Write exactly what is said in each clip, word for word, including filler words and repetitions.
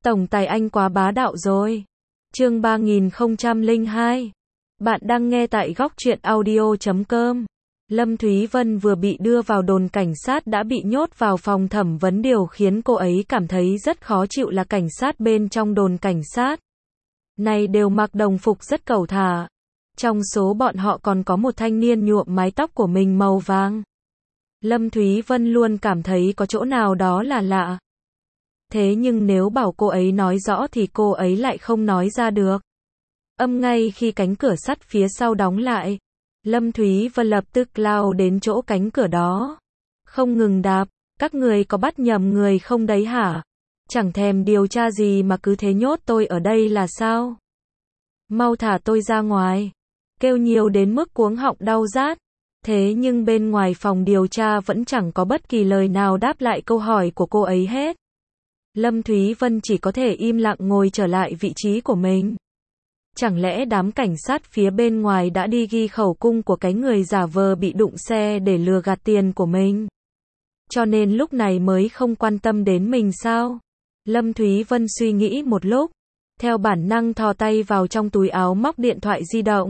Tổng tài anh quá bá đạo rồi. Chương ba nghìn không trăm lẻ hai. Bạn đang nghe tại góc truyện audio chấm com. Lâm Thúy Vân vừa bị đưa vào đồn cảnh sát đã bị nhốt vào phòng thẩm vấn, điều khiến cô ấy cảm thấy rất khó chịu là cảnh sát bên trong đồn cảnh sát này đều mặc đồng phục rất cẩu thả. Trong số bọn họ còn có một thanh niên nhuộm mái tóc của mình màu vàng. Lâm Thúy Vân luôn cảm thấy có chỗ nào đó là lạ. Thế nhưng nếu bảo cô ấy nói rõ thì cô ấy lại không nói ra được. Âm ngay khi cánh cửa sắt phía sau đóng lại, Lâm Thúy Vân lập tức lao đến chỗ cánh cửa đó. Không ngừng đạp, các người có bắt nhầm người không đấy hả? Chẳng thèm điều tra gì mà cứ thế nhốt tôi ở đây là sao? Mau thả tôi ra ngoài. Kêu nhiều đến mức cuống họng đau rát. Thế nhưng bên ngoài phòng điều tra vẫn chẳng có bất kỳ lời nào đáp lại câu hỏi của cô ấy hết. Lâm Thúy Vân chỉ có thể im lặng ngồi trở lại vị trí của mình. Chẳng lẽ đám cảnh sát phía bên ngoài đã đi ghi khẩu cung của cái người giả vờ bị đụng xe để lừa gạt tiền của mình? Cho nên lúc này mới không quan tâm đến mình sao? Lâm Thúy Vân suy nghĩ một lúc, theo bản năng thò tay vào trong túi áo móc điện thoại di động.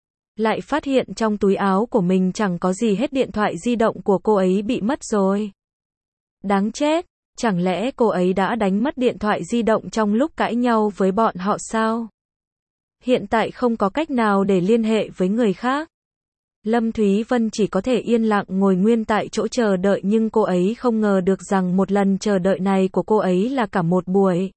Lại phát hiện trong túi áo của mình chẳng có gì hết, điện thoại di động của cô ấy bị mất rồi. Đáng chết, chẳng lẽ cô ấy đã đánh mất điện thoại di động trong lúc cãi nhau với bọn họ sao? Hiện tại không có cách nào để liên hệ với người khác. Lâm Thúy Vân chỉ có thể yên lặng ngồi nguyên tại chỗ chờ đợi, nhưng cô ấy không ngờ được rằng một lần chờ đợi này của cô ấy là cả một buổi.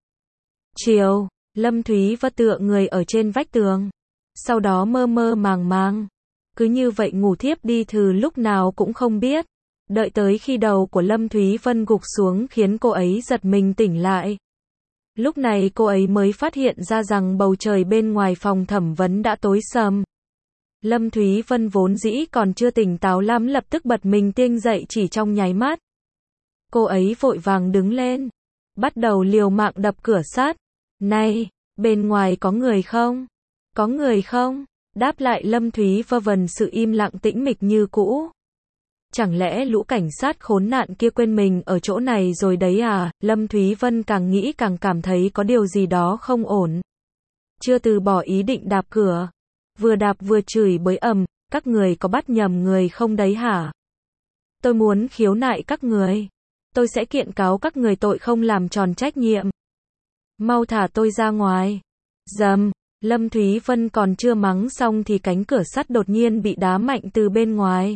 Chiều, Lâm Thúy Vân tựa người ở trên vách tường. Sau đó mơ mơ màng màng. Cứ như vậy ngủ thiếp đi từ lúc nào cũng không biết. Đợi tới khi đầu của Lâm Thúy Vân gục xuống khiến cô ấy giật mình tỉnh lại. Lúc này cô ấy mới phát hiện ra rằng bầu trời bên ngoài phòng thẩm vấn đã tối sầm. Lâm Thúy Vân vốn dĩ còn chưa tỉnh táo lắm lập tức bật mình tỉnh dậy chỉ trong nháy mắt. Cô ấy vội vàng đứng lên, bắt đầu liều mạng đập cửa sắt. Này, bên ngoài có người không? Có người không? Đáp lại Lâm Thúy Vân sự im lặng tĩnh mịch như cũ. Chẳng lẽ lũ cảnh sát khốn nạn kia quên mình ở chỗ này rồi đấy à? Lâm Thúy Vân càng nghĩ càng cảm thấy có điều gì đó không ổn. Chưa từ bỏ ý định đạp cửa. Vừa đạp vừa chửi bới ầm, các người có bắt nhầm người không đấy hả? Tôi muốn khiếu nại các người. Tôi sẽ kiện cáo các người tội không làm tròn trách nhiệm. Mau thả tôi ra ngoài. Dầm, Lâm Thúy Vân còn chưa mắng xong thì cánh cửa sắt đột nhiên bị đá mạnh từ bên ngoài.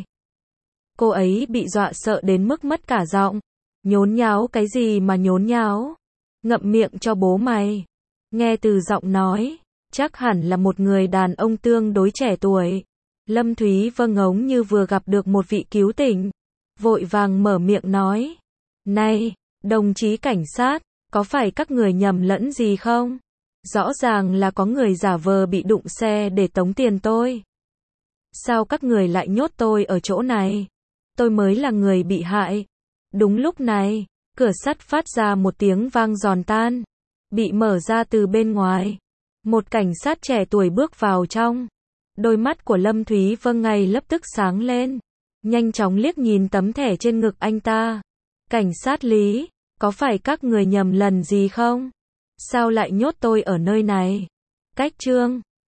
Cô ấy bị dọa sợ đến mức mất cả giọng. Nhốn nháo cái gì mà nhốn nháo? Ngậm miệng cho bố mày. Nghe từ giọng nói, chắc hẳn là một người đàn ông tương đối trẻ tuổi. Lâm Thúy Vân ngống như vừa gặp được một vị cứu tinh. Vội vàng mở miệng nói. Này, đồng chí cảnh sát, có phải các người nhầm lẫn gì không? Rõ ràng là có người giả vờ bị đụng xe để tống tiền tôi. Sao các người lại nhốt tôi ở chỗ này? Tôi mới là người bị hại. Đúng lúc này, cửa sắt phát ra một tiếng vang giòn tan. Bị mở ra từ bên ngoài. Một cảnh sát trẻ tuổi bước vào trong. Đôi mắt của Lâm Thúy Vân ngay lập tức sáng lên. Nhanh chóng liếc nhìn tấm thẻ trên ngực anh ta. Cảnh sát Lý, có phải các người nhầm lần gì không? Sao lại nhốt tôi ở nơi này? Cách chương